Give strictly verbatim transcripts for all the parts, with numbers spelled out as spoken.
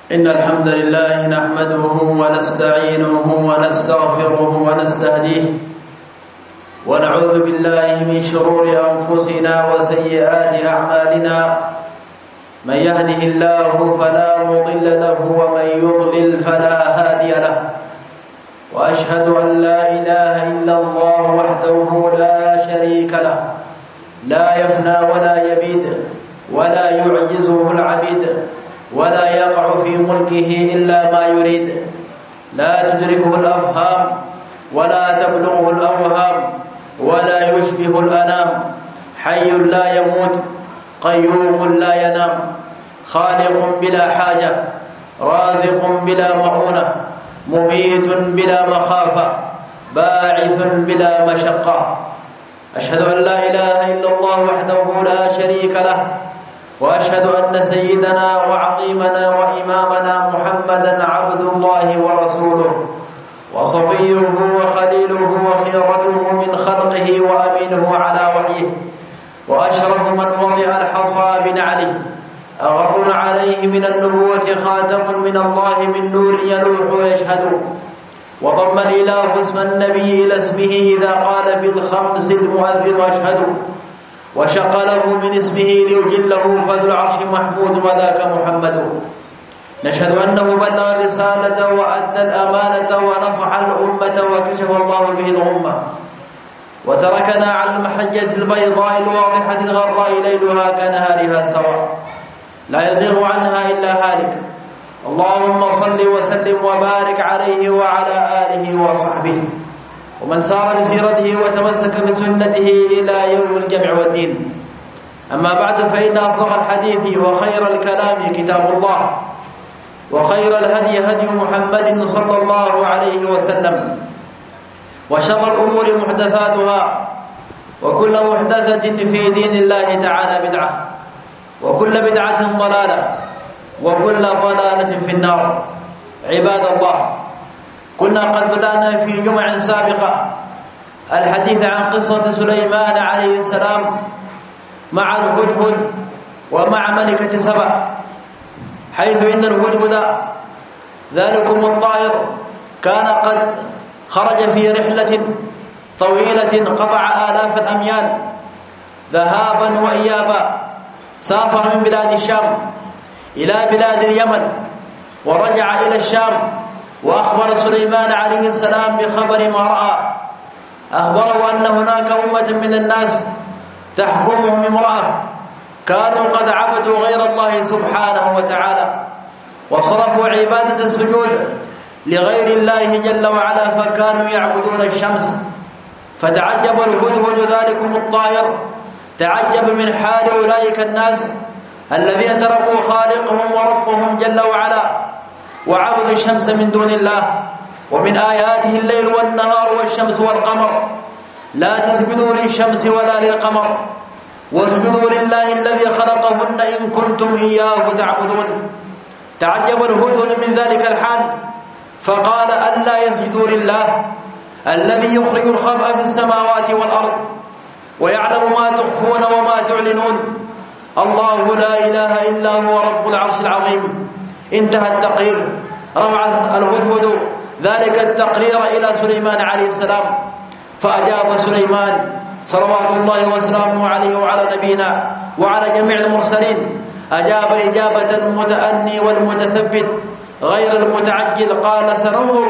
إن الحمد لله نحمده ونستعينه ونستغفره ونستهديه ونعوذ بالله من شرور أنفسنا وسيئات أعمالنا. من يهده الله فلا مضل له ومن يضلل فلا هادي له، وأشهد أن لا إله إلا الله وحده لا شريك له، لا يفنى ولا يبيد ولا يعجزه العبيد، ولا يقع في ملكه إلا ما يريد، لا تدركه الأفهام ولا تبلغه الأوهام، ولا يشبه الأنام، حي لا يموت قيوم لا ينام، خالق بلا حاجة، رازق بلا مؤونة، مميت بلا مخافة، باعث بلا مشقة. أشهد أن لا إله إلا الله وحده لا شريك له، وأشهد أن سيدنا وعظيمنا وإمامنا محمدا عبد الله ورسوله وصفيه وخليله وخيرته من خلقه وأمينه على وحيه، وأشرف من وضع الحصى بنعله، أغر عليه من النبوة خاتم من الله من نور يلوح ويشهد، وضم الإله اسم النبي إلى اسمه إذا قال بالخمس المؤذن أشهد، وشق له من اسمه ليجله فذو العرش محمود وذاك محمد. نشهد أنه بلغ الرسالة وأدى الأمانة ونصح الأمة وكشف الله به الغمة، وتركنا على المحجة البيضاء الواضحة الغراء ليلها كنهارها سواء، لا يزيغ عنها إلا هالك. اللهم صل وسلم وبارك عليه وعلى آله وصحبه ومن سار بسيرته وتمسك بسنته إلى يوم الجمع والدين. أما بعد، فإن أصدق الحديث وخير الكلام كتاب الله، وخير الهدي هدي محمد صلى الله عليه وسلم، وشر الأمور محدثاتها، وكل محدثة في دين الله تعالى بدعة، وكل بدعة ضلالة، وكل ضلالة في النار. عباد الله، كنا قد بدأنا في جمع سابقة الحديث عن قصة سليمان عليه السلام مع الهدهد ومع ملكة سبأ، حيث إن الهدهد ذلكم الطائر كان قد خرج في رحلة طويلة قطع آلاف الأميال ذهابا وإيابا، سافر من بلاد الشام إلى بلاد اليمن ورجع إلى الشام، وأخبر سليمان عليه السلام بخبر ما رأى. أخبره أن هناك أمة من الناس تحكمهم امرأة كانوا قد عبدوا غير الله سبحانه وتعالى، وصرفوا عبادة السجود لغير الله جل وعلا، فكانوا يعبدون الشمس. فتعجب الهدهد ذلكم الطائر، تعجب من حال أولئك الناس الذين تركوا خالقهم وربهم جل وعلا وعبدوا الشمس من دون الله. ومن آياته الليل والنهار والشمس والقمر، لا تسجدوا للشمس ولا للقمر واسجدوا لله الذي خلقهن إن كنتم إياه تعبدون. تعجب الهدهد من ذلك الحال، فقال ألا يسجدوا لله الذي يخرج الخبأ في السماوات والأرض ويعلم ما تخفون وما تعلنون، الله لا إله إلا هو رب العرش العظيم. انتهى التقرير. روى الهدهد ذلك التقرير إلى سليمان عليه السلام، فأجاب سليمان صلوات الله وسلامه عليه وعلى نبينا وعلى جميع المرسلين، أجاب إجابة المتأني والمتثبت غير المتعجل، قال سننظر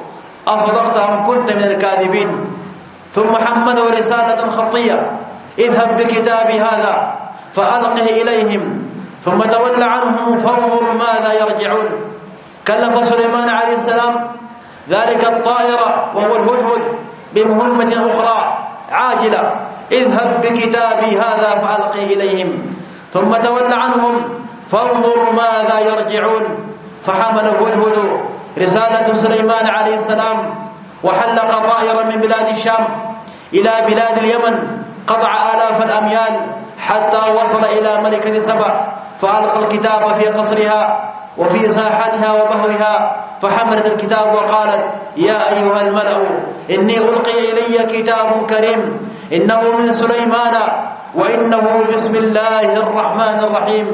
أصدقت أم كنت من الكاذبين. ثم حمله رسالة خطية، اذهب بكتابي هذا فألقه إليهم ثم تول عنهم فانظر ماذا يرجعون. كلف سليمان عليه السلام ذلك الطائر وهو الهدهد بمهمة أخرى عاجلة، اذهب بكتابي هذا فألقه إليهم ثم تول عنهم فانظر ماذا يرجعون. فحمل الهدهد رسالة سليمان عليه السلام وحلق طائرا من بلاد الشام إلى بلاد اليمن، قطع آلاف الأميال حتى وصل إلى ملكة سبأ، فألقى الكتاب في قصرها وفي ساحتها وبهوها، فحملت الكتاب وقالت يا أيها الملأ إني ألقي إلي كتاب كريم إنه من سليمان وإنه بسم الله الرحمن الرحيم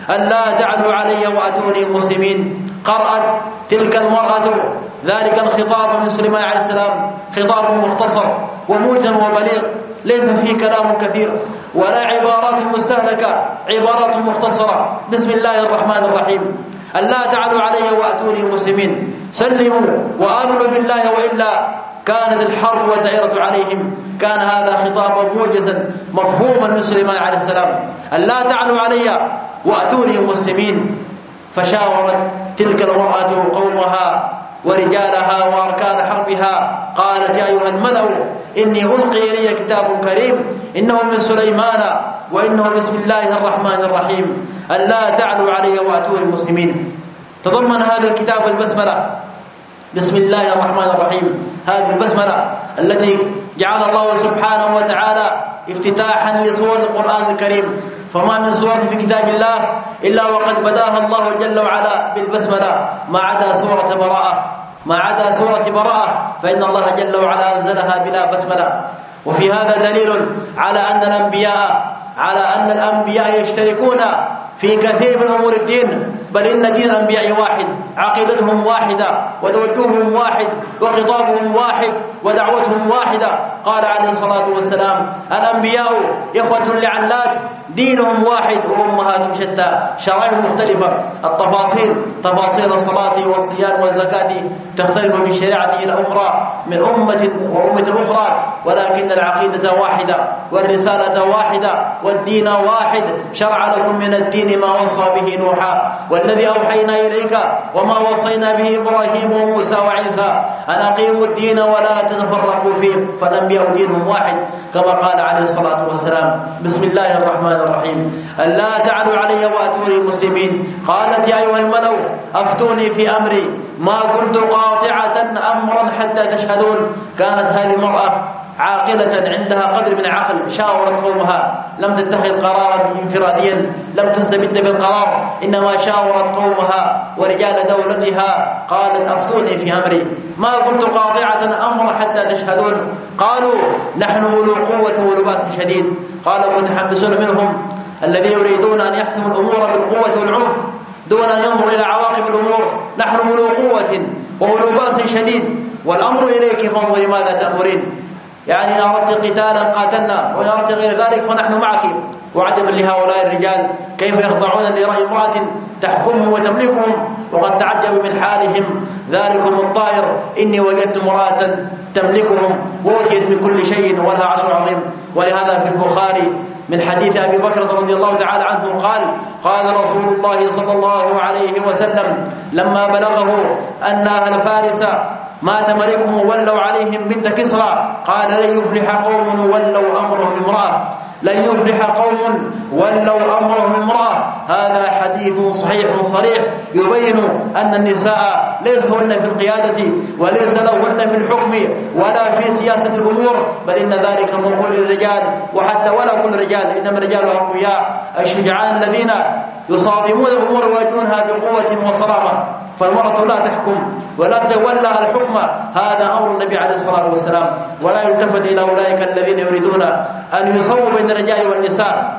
ألا تعلوا علي وأتوني مسلمين. قرأت تلك المرأة ذلك الخطاب من سليمان عليه السلام خطاب مختصر وموجز وبليغ، ليس فيه كلام كثير ولا عبارات مستهلكة، عبارات مختصرة. بسم الله الرحمن الرحيم. ألا تعلوا علي وأتوني مسلمين، سلموا وآمنوا بالله وإلا كانت الحرب والدائرة عليهم. كان هذا خطابا موجزا مفهوما من سليمان عليه السلام. ألا تعلوا علي وأتوني مسلمين. فشاورت تلك المرأة قومها ورجالها وأركان حربها، قالت يا أيها الملأ إني ألقي إلي كتاب كريم إنه من سليمان وإنه بسم الله الرحمن الرحيم. ألا تعلوا علي وأتوني مسلمين. تضمن هذا الكتاب البسملة، بسم الله الرحمن الرحيم. هذه البسملة التي جعل الله سبحانه وتعالى افتتاحا لسور القرآن الكريم، فما من سورة في كتاب الله إلا وقد بداها الله جل وعلا بالبسملة ما عدا سورة براءة، ما عدا سورة براءة فإن الله جل وعلا أنزلها بلا بسملة. وفي هذا دليل على أن الأنبياء على أن الأنبياء يشتركون في كثير من أمور الدين، بل إن دين الأنبياء واحد، عقيدتهم واحدة وتوجههم واحد وخطابهم واحد ودعوتهم واحدة. قال عليه الصلاة والسلام الأنبياء إخوة لعلات دينهم واحد وأمهاتهم شتى، شرائع مختلفة. التفاصيل تفاصيل الصلاة والصيام والزكاة تختلف من شريعته الأخرى من أمة وأمة أخرى، ولكن العقيدة واحدة والرسالة واحدة والدين واحد. شرع لكم من الدين ما وصى به نوحا والذي أوحينا إليك وما وصينا به إبراهيم وموسى وعيسى أن أقيموا الدين ولا تتفرقوا فيه، فالأنبياء دينهم واحد كما قال عليه الصلاة والسلام. بسم الله الرحمن الرحيم. ألا تعلوا علي وأتوني مسلمين. قالت يا أيها الملأ أفتوني في أمري ما كنت قاطعة أمرا حتى تشهدون. كانت هذه المرأة عاقلة عندها قدر من عقل، شاورت قومها، لم تتخذ قرارا انفراديا، لم تستبد بالقرار، إنما شاورت قومها ورجال دولتها. قالت أفتوني في أمري ما كنت قاطعة أمرا حتى تشهدون. قالوا نحن أولو قوة وأولو بأس شديد. قال المتحمسون منهم الذين يريدون أن يحسموا الأمور بالقوة والعنف دون أن ينظروا إلى عواقب الأمور، نحن أولو قوة وأولو بأس شديد والأمر إليك فانظري ماذا تأمرين. يعني إن أردت قتالا قاتلنا وإن أردت غير ذلك فنحن معك. وعجبا لهؤلاء الرجال كيف يخضعون لرأي امرأة تحكمهم وتملكهم وقد تعجبوا من حالهم. ذلكم الطائر إني وجدت امرأة تملكهم ووجدت من كل شيء ولها عرش عظيم. ولهذا في البخاري من حديث أبي بكر رضي الله تعالى عنه قال قال رسول الله صلى الله عليه وسلم لما بلغه أن أهل فارس مات ملكهم وولوا عليهم بنت كسرى قال لن يفلح قوم ولوا أمرهم امرأة، لن يفلح قوم ولوا أمرهم امرأة. هذا حديث صحيح صريح يبين أن النساء ليس هن في القيادة وليس لهن في الحكم ولا في سياسة الأمور، بل إن ذلك موكول للرجال، وحتى ولا كل رجال، إنما الرجال الأقوياء الشجعان الذين يصادمون الأمور ويجونها بقوة وصرامة. فالمرأة لا تحكم ولا تولى الحكم، هذا أمر النبي عليه الصلاة والسلام. ولا يلتفت إلى أولئك الذين يريدون أن يسووا بين الرجال والنساء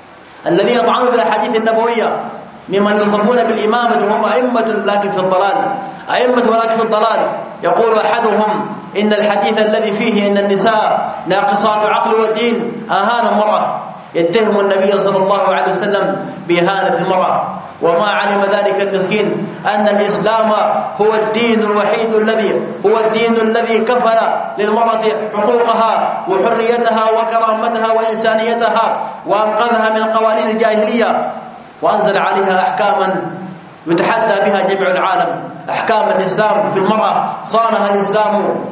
الذين يطعنون بالأحاديث النبوية ممن يصفون بالإمامة وهم أئمة لكن في الضلال، أئمة ولكن في الضلال. يقول أحدهم إن الحديث الذي فيه إن النساء ناقصات عقل والدين أهان المرأة، يتهم النبي صلى الله عليه وسلم بإهانة المرأة، وما علم ذلك المسكين أن الإسلام هو الدين الوحيد الذي هو الدين الذي كفل للمرأة حقوقها وحريتها وكرامتها وإنسانيتها وأنقذها من قوانين الجاهلية وأنزل عليها أحكاما يتحدى بها جميع العالم. أحكام الإسلام بالمرأة صانها الإسلام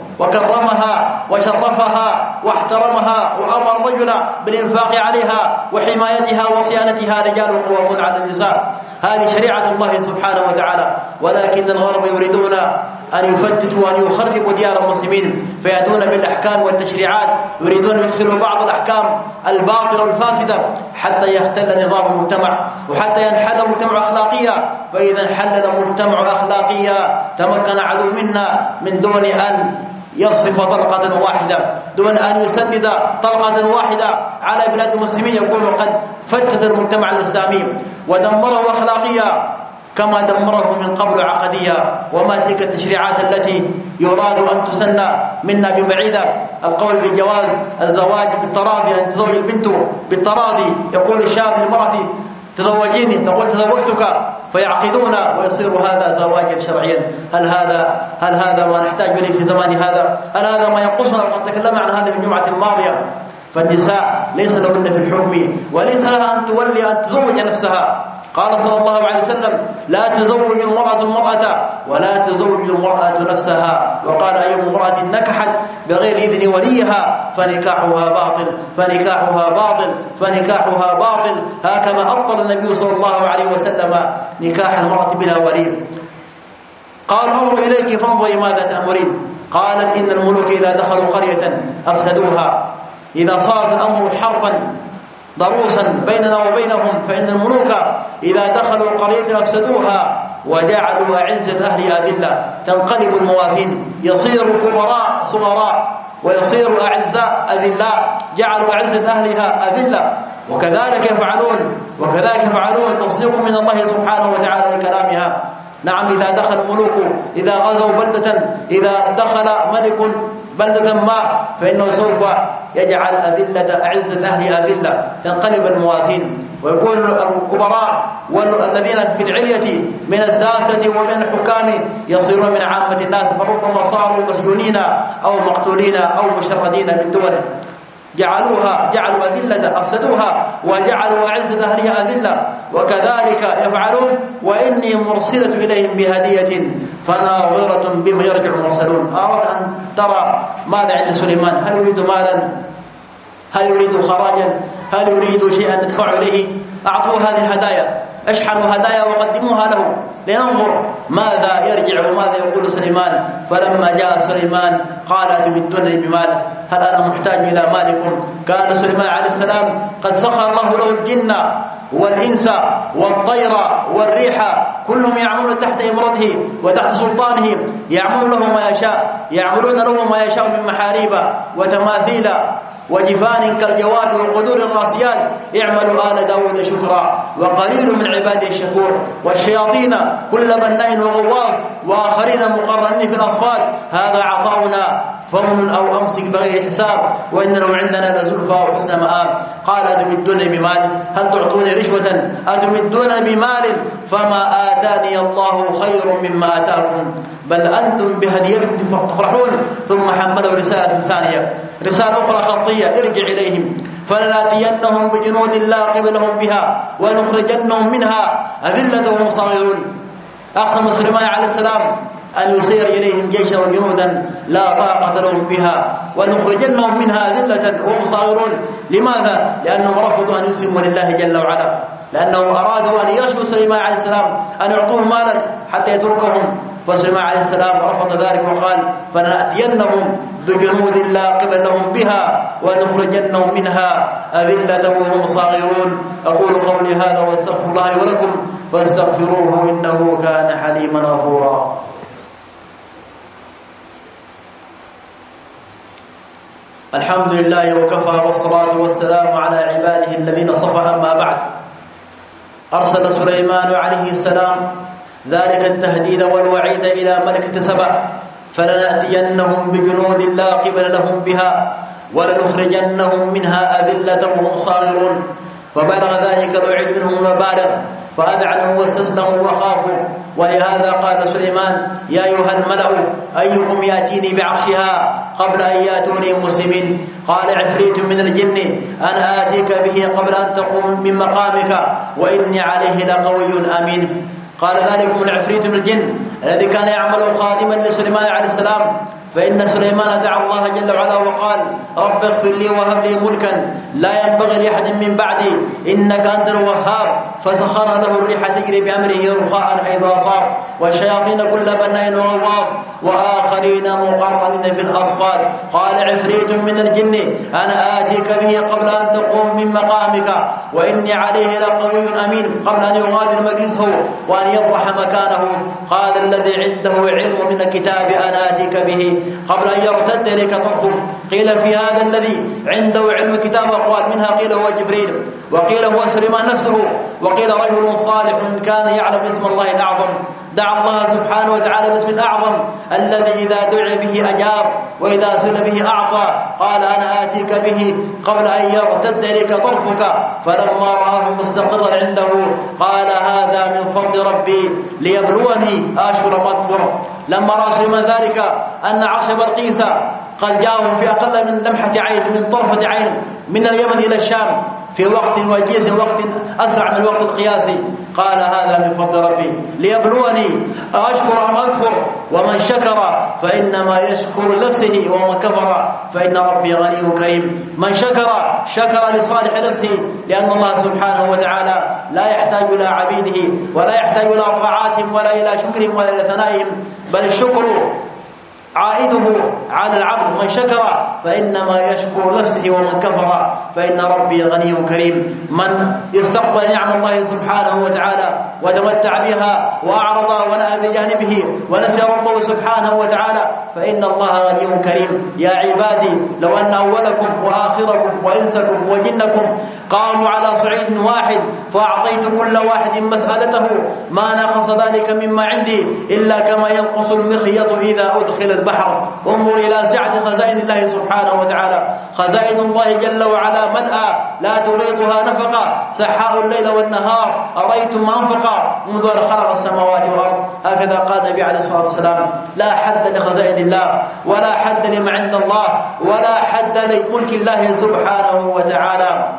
وكرمها وشرفها واحترمها وأمر الرجل بالإنفاق عليها وحمايتها وصيانتها. رجال قوامون على النساء، هذه شريعة الله سبحانه وتعالى. ولكن الغرب يريدون أن يفتتوا وأن يخربوا ديار المسلمين فيأتون بالأحكام والتشريعات، يريدون أن يدخلوا بعض الأحكام الباطلة والفاسدة حتى يختل نظام المجتمع وحتى ينحل المجتمع أخلاقيا. فإذا انحل المجتمع أخلاقيا تمكن عدو منا من دون أن يصرف طلقة واحدة دون أن يسدد طلقة واحدة على بلاد المسلمين يكون قد فتت المجتمع الإسلامي ودمره أخلاقيا كما دمره من قبل عقديا. وما تلك التشريعات التي يراد أن تسن منا ببعيدة؟ القول بجواز الزواج بالتراضي، أن تزوج البنت بالتراضي. يقول الشاب للمرأة تزوجيني، تقول تزوجتك، فيعقدون ويصير هذا زواجا شرعيا. هل هذا هل هذا ما نحتاج إليه في زمان هذا؟ هل هذا ما ينقصنا؟ وقد تكلمنا عن هذا في الجمعة الماضية. فالنساء ليس لهن في الحكم وليس لها أن تولي أن تزوج نفسها. قال صلى الله عليه وسلم: لا تزوج المرأة المرأة ولا تزوج المرأة نفسها. وقال: أي امرأة نكحت بغير إذن وليها فنكاحها باطل فنكاحها باطل فنكاحها باطل. هكذا أبطل النبي صلى الله عليه وسلم نكاح المرأة بلا ولي. قال: انظر إليك فانظري ماذا تأمرين. قالت: إن الملوك إذا دخلوا قرية أفسدوها. إذا صار الأمر حربا ضروسا بيننا وبينهم فإن الملوك إذا دخلوا قرية أفسدوها وجعلوا أعزة أهلها أذلة. تنقلب الموازين، يصير كبراء صغراء ويصير أعزاء أذلاء، جعلوا أعزة أهلها أذلة. وكذلك يفعلون وكذلك يفعلون تصديق من الله سبحانه وتعالى لكلامها. نعم، إذا دخل الملوك، إذا غزوا بلدة، إذا دخل ملك بلدة ما فإنه سوف يجعل أذلة أعزة أهل أذلة، تنقلب الموازين، ويكون الكبراء والذين في العلية من الساسة ومن الحكام يصيرون من عامة الناس، فربما صاروا مسجونين أو مقتولين أو مشردين من دول. جعلوها جعلوا أذلة أفسدوها وجعلوا أعزة أهلها أذلة. وكذلك يفعلون. وإني مرسلة إليهم بهدية فناظرة بما يرجع المرسلون. أردت أن ترى ماذا عند سليمان. هل يريد مالا؟ هل يريد خراجا؟ هل يريد شيئا ندفع إليه؟ أعطوه هذه الهدايا، اشحنوا هدايا وقدموها له لننظر ماذا يرجع وماذا يقول سليمان. فلما جاء سليمان قال: أتمدونني بمال؟ هل أنا محتاج إلى مالكم؟ كان سليمان عليه السلام قد سخر الله له الجن والإنس والطير والريح، كلهم يعملون تحت إمرته وتحت سلطانه، يعملون له ما يشاء يعملون له ما يشاء من محاريب وتماثيل وجفان كالجواد والقدور الراسيات. اعملوا آل داود شكرا وقليل من عباده الشكور. والشياطين كل بناء وغواص وآخرين مقرنين في الأصفاد. هذا عطاؤنا فمن أو أمسك بغير حساب وإن له عندنا لزلفى وحسن مآب. قال: أتمدونني بمال؟ هل تعطوني رشوة؟ أتمدونني بمال؟ فما آتاني الله خير مما آتاكم بل أنتم بهديتكم تفرحون. ثم حمله رسالة ثانية، رسالة أخرى خطية: ارجع إليهم فلنأتينهم بجنود لا قبل لهم بها ونخرجنهم منها أذلة وهم صاغرون. أقسم سليمان عليه السلام أن يصير إليهم جيشا وجنودا لا طاقة لهم بها ونخرجنهم منها أذلة وهم صاغرون. لماذا؟ لأنهم رفضوا أن يسلموا لله جل وعلا، لأنهم أرادوا أن يشفوا سليمان عليه السلام أن يعطوه مالا حتى يتركهم. فسليمان عليه السلام رفض ذلك وقال: فلنأتينهم بجنود لا قبل لهم بها ونخرجنهم منها أذلة وهم صاغرون. أقول قولي هذا واستغفر الله لي ولكم فاستغفروه إنه كان حليما غفورا. الحمد لله وكفى والصلاة والسلام على عباده الذين اصطفى. أما بعد، أرسل سليمان عليه السلام ذلك التهديد والوعيد إلى ملكة سبأ: فلنأتينهم بجنود لا قبل لهم بها ولنخرجنهم منها أذلة وهم صاغرون. فبلغ ذلك الوعيد منهم المبالغ فأذعنوا واستسلموا وخافوا. ولهذا قال سليمان: يا أيها الملأ أيكم يأتيني بعرشها قبل أن يأتوني مسلمين. قال عفريت من الجن: أنا آتيك به قبل أن تقوم من مقامك وإني عليه لقوي أمين. قال ذلك من عفريت من الجن الذي كان يعمل خادما لسليمان عليه السلام. فإن سليمان دعا الله جل وعلا وقال: رب اغفر لي وهب لي ملكا لا ينبغي لأحد من بعدي إنك أنت الوهاب. فسخر له الريح تجري بأمره رخاء حيث أصاب والشياطين كل بناء وغواص وآخرين مقرنين في الأصفاد. قال عفريت من الجن أنا آتيك به قبل أن تقوم من مقامك وإني عليه لقوي أمين قبل أن يغادر مجلسه وأن يبرح مكانه. قال الذي عنده علم من الكتاب أنا آتيك به قبل أن يرتد إليك طرفه. قيل في هذا الذي عنده علم الكتاب أقوال، منها قيل هو جبريل، وقيل هو سليمان نفسه، وقيل رجل صالح كان يعلم اسم الله الأعظم دعا الله سبحانه وتعالى باسم الأعظم الذي إذا دعي به أجاب وإذا سئل به أعطى. قال أنا آتيك به قبل أن يرتد إليك طرفك. فلما رآه مستقرا عنده قال هذا من فضل ربي ليبلوني أشكر أم أكفر. لما رأى سليمان ذلك أن عرش بلقيس قد جاءهم في أقل من لمحة عين، من طرفة عين، من اليمن إلى الشام في وقت وجيز، وقت أسرع من الوقت القياسي. قال هذا من فضل ربي ليبلوني أشكر أم أكفر ومن شكر فإنما يشكر نفسه ومن كفر فإن ربي غني كريم. من شكر شكر لصالح نفسه، لأن الله سبحانه وتعالى لا يحتاج إلى عبيده ولا يحتاج إلى طاعاتهم ولا إلى شكرهم ولا إلى ثنائهم، بل الشكر عائده على العبد. من شكر فإنما يشكر نفسه ومن كفر فإن ربي غني كريم. من يستقبل نعم الله سبحانه وتعالى وتمتع بها وأعرض ونأى بجانبه ونسي ربه سبحانه وتعالى فإن الله غني كريم. يا عبادي لو أن أولكم وآخركم وإنسكم وجنكم قاموا على صعيد واحد فأعطيت كل واحد مسألته ما نقص ذلك مما عندي إلا كما ينقص المخيط إذا أدخل البحر. انظر إلى سعة خزائن الله سبحانه وتعالى. خزائن الله جل وعلا ملأى لا تغيضها نفقة، سحاء الليل والنهار أريتم ما أنفق منذ أن خلق السماوات والأرض. هكذا قال النبي عليه الصلاة والسلام. لا حد لخزائن الله ولا حد لما عند الله ولا حد لملك الله سبحانه وتعالى.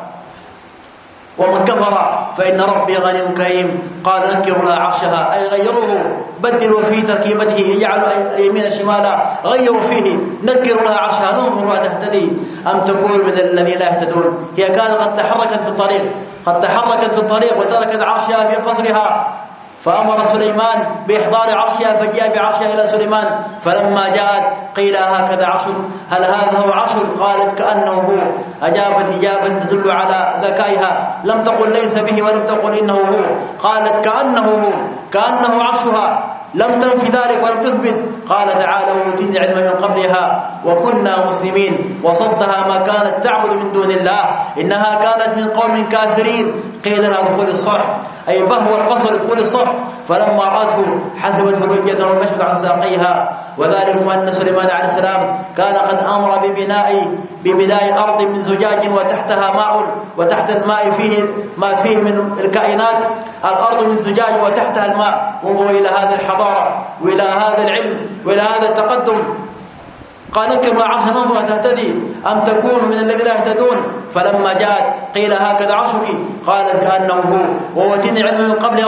ومن كفر فإن ربي غني كريم. قال نكروا لها عرشها أي غيروه، بدلوا في تركيبته، اجعلوا يمين شمالا، غيروا فيه، نكروا لها عرشها ننظر تهتدي أم تكون من الذين لا يهتدون. هي كانت قد تحركت في الطريق قد تحركت في الطريق وتركت عرشها في قصرها، فأمر سليمان بإحضار عرشها فجاء بعرشها إلى سليمان. فلما جاءت قيل هكذا عرش، هل هذا هو عرش؟ قالت كأنه هو. أجابت إجابة تدل على ذكائها، لم تقل ليس به ولم تقل إنه هو، قالت كأنه هو، كأنه عرشها، لم تنفي ذلك ولم تثبت. قال تعالى وأوتينا العلم من قبلها وكنا مسلمين وصدها ما كانت تعبد من دون الله إنها كانت من قوم كافرين. قيل لها ادخل الصرح أي بهو القصر ادخل الصرح. فلما رأته حسبته لجة وكشفت عن ساقيها. وذلك أن سليمان عليه السلام كان قد أمر ببناء ببناء أرض من زجاج وتحتها ماء وتحت الماء فيه ما فيه من الكائنات. الأرض من زجاج وتحتها الماء. وانظروا إلى هذه الحضارة وإلى هذا العلم وإلى هذا التقدم. قال نكر عرشها ننظر تهتدي أم تكون من الذين لا يهتدون. فلما جاءت قيل هكذا عرشك، قالت كأنه هو ووتيني علم من قبلها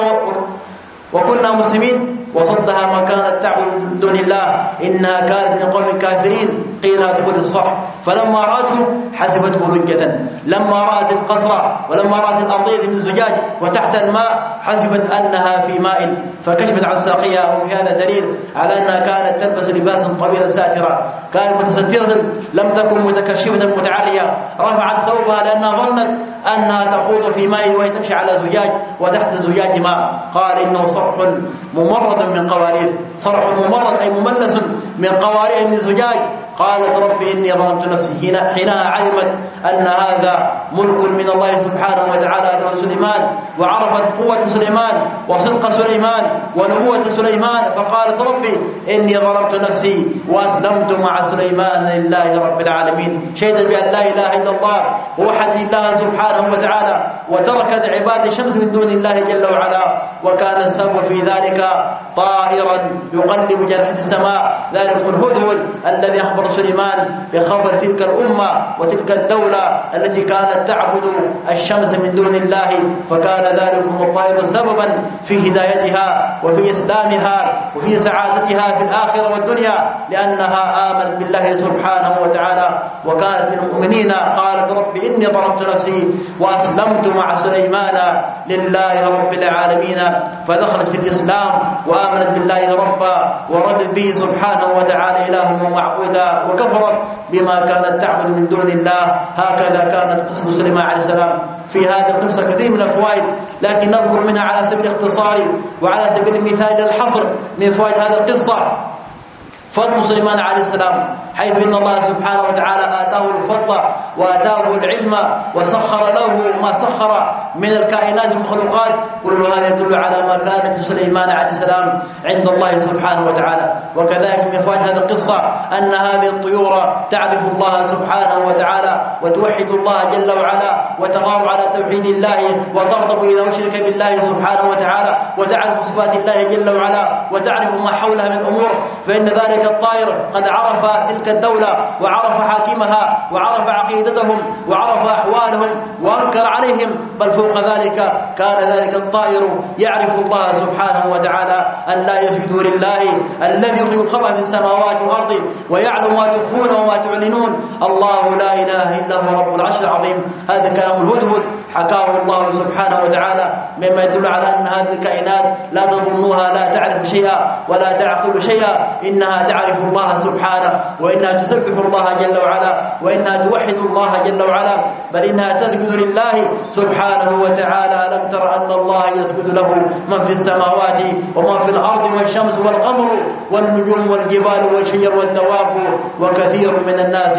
وكنا مسلمين وصدها ما كانت تعبد من دون الله إنها كانت من قوم كافرين. قيل ادخل الصرح. فلما رأته حسبته لجة. لما رأت القصر ولما رأت الأرضية من زجاج وتحت الماء حسبت أنها في ماء فكشفت عن ساقيها. وفي هذا دليل على أنها كانت تلبس لباسا طويلا ساترا، كانت متسترة لم تكن متكشفة متعرية. رفعت ثوبها لأنها ظنت أنها تخوض في ماء وهي تمشي على زجاج وتحت الزجاج ماء. قال إنه صرح ممرد من قوارير. صرح ممرد أي مملس من قوارير من زجاج. قالت رب إني ظلمت نفسي. حينها علمت أن هذا ملك من الله سبحانه وتعالى على سليمان، وعرفت قوة سليمان وصدق سليمان ونبوة سليمان. فقالت ربي إني ظلمت نفسي وأسلمت مع سليمان لله رب العالمين. شهدت بأن لا إله إلا الله ووحدت الله سبحانه وتعالى وتركت عباد الشمس من دون الله جل وعلا. وكان السبب في ذلك طائرا يقلب جناح السماء، ذلك الهدهد الذي أخبر خبر سليمان بخبر تلك الأمة وتلك الدولة التي كانت تعبد الشمس من دون الله، فكان ذلكم الطائر سببا في هدايتها وفي إسلامها وفي سعادتها في الآخرة والدنيا، لأنها آمنت بالله سبحانه وتعالى وكانت من المؤمنين. قالت رب إني ظلمت نفسي وأسلمت مع سليمان لله رب العالمين، فدخلت في الإسلام وآمنت بالله ربا وردت به سبحانه وتعالى إلها ومعبودا، وكفرت بما كانت تعبد من دون الله. هكذا كانت قصة سليمان عليه السلام. في هذه القصة كثير من الفوائد، لكن نذكر منها على سبيل الاختصار وعلى سبيل المثال للحصر من فوائد هذه القصة فضل سليمان عليه السلام، حيث إن الله سبحانه وتعالى آتاه الفضل وآتاه العلم وسخر له ما سخر من الكائنات المخلوقات، كل هذا يدل على مكانة سليمان عليه السلام عند الله سبحانه وتعالى. وكذلك من فوائد هذه القصة أن هذه الطيور تعرف الله سبحانه وتعالى وتوحد الله جل وعلا وتغار على توحيد الله وتغضب إذا أشرك بالله سبحانه وتعالى، وتعرف صفات الله جل وعلا وتعرف ما حولها من أمور، فإن ذلك الطائر قد عرف تلك الدولة وعرف حاكمها وعرف عقيدتهم وعرف أحوالهم وأنكر عليهم، بل فوق ذلك كان ذلك الطائر يعرف الله سبحانه وتعالى أن لا يسجدوا لله الذي يخرج الخبأ في السماوات والأرض ويعلم ما تخفون وما تعلنون، الله لا إله إلا هو رب العرش العظيم. هذا كلام الهدهد حكاه الله سبحانه وتعالى، مما يدل على أن هذه الكائنات لا تظنوها لا تعرف شيئا ولا تعقل شيئا، إنها تعرف الله سبحانه وإنها تسبح الله جل وعلا وإنها توحد الله جل وعلا، بل إنها تسجد لله سبحانه وتعالى. ألم تر أن الله يسجد له من في السماوات ومن في الأرض والشمس والقمر والنجوم والجبال والشجر والدواب وكثير من الناس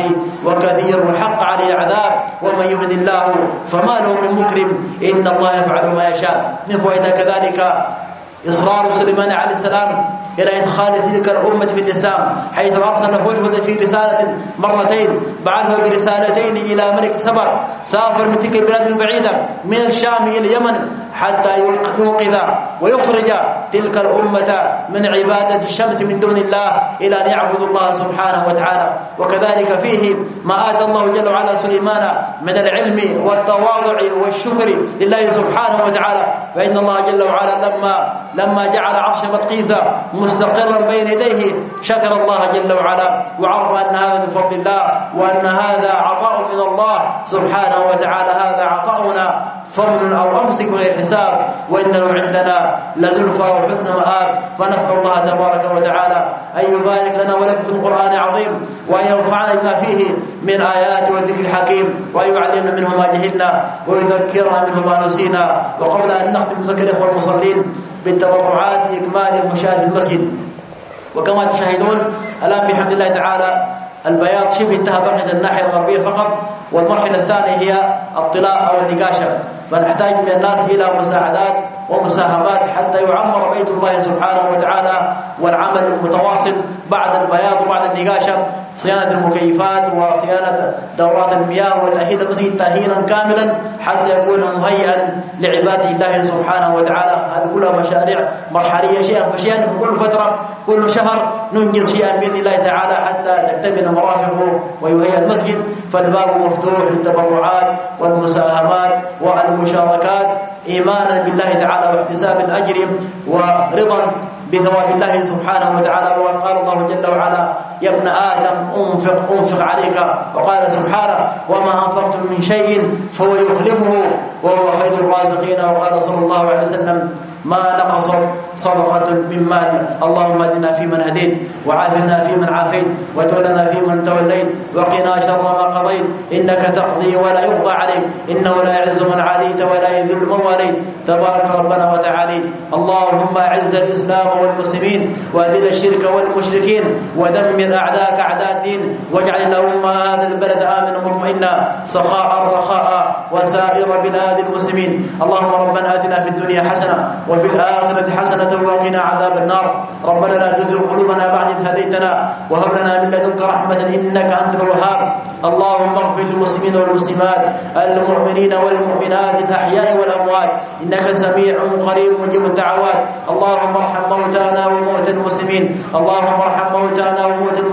وكثير حق عليه العذاب، ومن يهد الله فما له من مكرم، إن الله يفعل ما يشاء. من فوائدها كذلك إصرار سليمان عليه السلام إلى إدخال تلك الأمة في الإسلام، حيث أرسل هدهد في رسالة مرتين، بعثه برسالتين إلى ملك سبأ سافر من تلك البلاد البعيدة من الشام إلى اليمن حتى يوقظ ويخرج تلك الأمة من عبادة الشمس من دون الله إلى أن يعبدوا الله سبحانه وتعالى. وكذلك فيه ما آتى الله جل وعلا سليمان من العلم والتواضع والشكر لله سبحانه وتعالى، فإن الله جل وعلا لما لما جعل عرش بلقيس مستقرا بين يديه شكر الله جل وعلا وعرف أن هذا من فضل الله وأن هذا عطاء من الله سبحانه وتعالى، هذا عطاؤنا فضل أو أمسك غير حساب، وإنه عندنا لزلفى وحسن مآب. فنسأل الله تبارك وتعالى أن يبارك لنا ولكم في القرآن العظيم، وأن ينفعنا بما فيه من آيات والذكر الحكيم، وأن يعلمنا منه ما جهلنا ويذكرنا منه ما نسينا. وقبل أن نختم ذكر إخوة المصلين بالتبرعات لإكمال مشاهد المسجد، وكما تشاهدون الآن بحمد الله تعالى البياض شبه انتهى، بقيت الناحية الغربية فقط، والمرحلة الثانية هي الطلاء أو النقاشة، فنحتاج من الناس إلى مساعدات ومساهمات حتى يعمر بيت الله سبحانه وتعالى، والعمل المتواصل بعد البياض وبعد النقاشة، صيانة المكيفات وصيانة دورات المياه وتأهيل المسجد تأهيلا كاملا حتى يكون مهيئا لعباده الله سبحانه وتعالى. هذه كلها مشاريع مرحلية شيئا فشيئا، كل فترة كل شهر ننجز شيئا بإذن الله تعالى حتى تكتمل مرافقه ويهيئ المسجد. فالباب مفتوح للتبرعات والمساهمات والمشاركات إيمانا بالله تعالى واحتساب الأجر ورضا بثواب الله سبحانه وتعالى. وقال الله جل وعلا يا ابن آدم أنفق أنفق عليك، وقال سبحانه وما أنفقتم من شيء فهو يخلفه وهو خير الرازقين. وقال صلى الله عليه وسلم ما نقص صدقة من مال. اللهم اهدنا فيمن هديت، وعافنا فيمن عافيت، وتولنا فيمن توليت، وقنا شر ما قضيت، إنك تقضي ولا يقضى عليك، إنه لا يعز من عاديت ولا يذل من واليت، تبارك ربنا وتعالى. اللهم أعز الإسلام والمسلمين وأذل الشرك والمشركين ودمر أعداءك أعداء الدين، واجعل اللهم هذا البلد آمنا مطمئنا سخاء رخاء وسائر بلاد المسلمين. اللهم ربنا آتنا في الدنيا حسنة وفي الآخرة حسنة وقنا عذاب النار. ربنا لا تزغ قلوبنا بعد إذ هديتنا وهب لنا من لدنك رحمة إنك أنت الوهاب. اللهم اغفر للمسلمين والمسلمات المؤمنين والمؤمنات الأحياء والأموات إنك سميع قريب مجيب الدعوات. اللهم ارحم موتانا وموتى المسلمين، اللهم ارحم موتانا وموتى المسلمين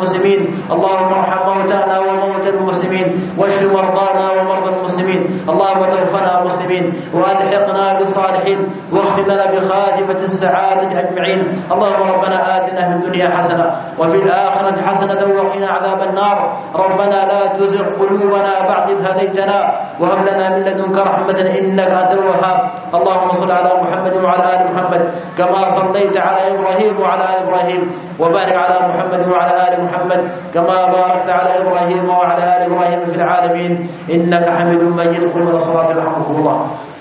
المسلمين، اللهم ارحم موتانا وموتى المسلمين، واشف مرضانا ومرضى المسلمين، اللهم توفنا مسلمين والحقنا بالصالحين، واختم لنا بخاتمة السعادة أجمعين. اللهم ربنا آتنا في الدنيا حسنة وفي الآخرة حسنة وقنا عذاب النار. ربنا لا تزغ قلوبنا بعد إذ هديتنا وهب لنا من لدنك رحمة إنك أنت الوهاب. اللهم صل على محمد وعلى آل محمد كما صليت على إبراهيم وعلى آل إبراهيم، وبارك على محمد وعلى آل محمد كما باركت على إبراهيم وعلى آل إبراهيم في العالمين إنك حميد مجيد. قل من الصلاة يرحمكم الله.